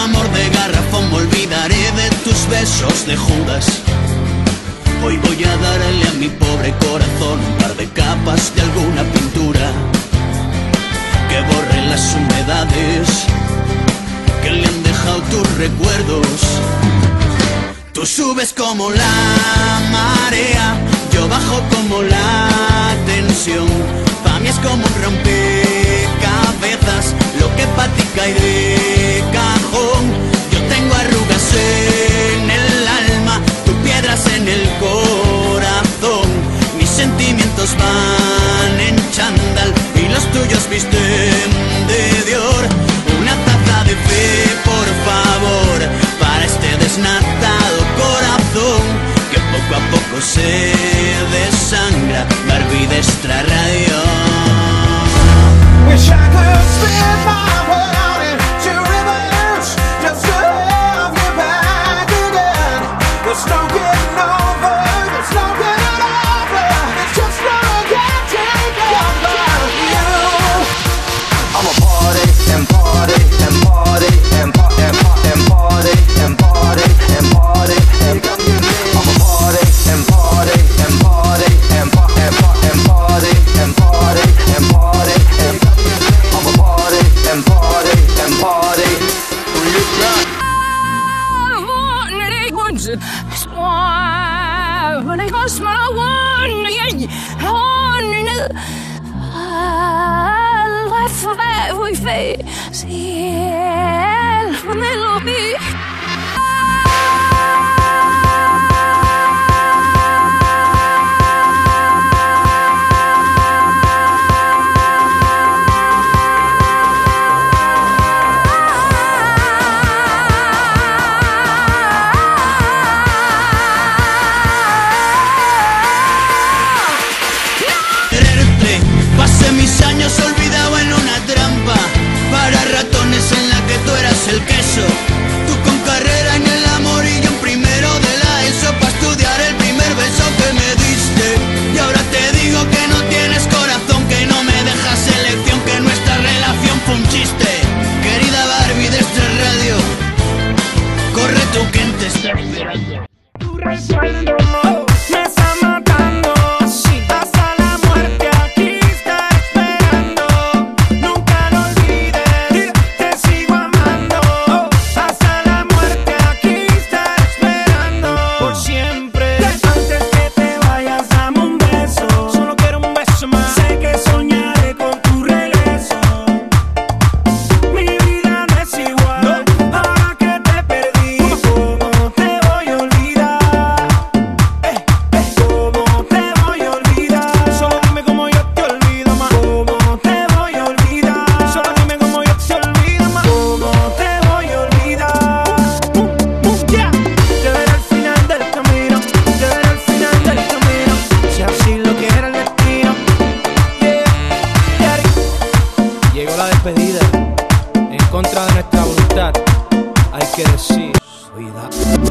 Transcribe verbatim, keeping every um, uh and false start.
amor de garrafón, me olvidaré de tus besos de Judas. Hoy voy a darle a mi pobre corazón un par de capas de alguna pintura que borre las humedades que le han dejado tus recuerdos. Tú subes como la marea, yo bajo como la tensión. Pa' mí es como un rompecabezas, lo que pa' ti cae de cajón. Yo tengo arrugas en el alma, tú piedras en el corazón. Mis sentimientos van en chándal y los tuyos visten de Dior. Una taza de fe, por favor, para este desnatado corazón que poco a poco se desangra. Barbie de Extra Radio. Wish I could spin my world into reverse just to have you back again. There's no getting over, there's no getting over, there's just no getting over you. I'm a party and party and party and party and party and party and party and party. I'm a party and party and party and party and party and party and party and party and I'm a party and party and party. When I lost my one, life of every face, ciel, melody. Pasé mis años olvidado en una trampa para ratones en la que tú eras el queso. Tú con carrera en el amor y yo en primero de la ESO para estudiar el primer beso que me diste. Y ahora te digo que no tienes corazón, que no me dejas elección, que nuestra relación fue un chiste. Querida Barbie de Extra Radio, corre tú que te está esperando. Tu respaldo me está matando, hasta la muerte aquí está esperando. Nunca lo olvides, te sigo amando. Hasta la muerte aquí está esperando. Por siempre, antes que te vayas dame un beso. Solo quiero un beso más. Sé que soñaré con tu regreso. Mi vida no es igual ahora que te perdí. ¿Cómo te voy a olvidar? Eh, eh, ¿cómo te voy a olvidar? Solo dime cómo yo te olvido más. ¿Cómo te voy a olvidar? Solo dime cómo yo te olvido más. ¿Cómo te voy a olvidar? Uh, uh, yeah. Te veré al final del camino, te veré al final del camino, si así lo quiere el destino. Yeah, yeah. Llegó la despedida, en contra de nuestra voluntad, hay que decir, cuidado.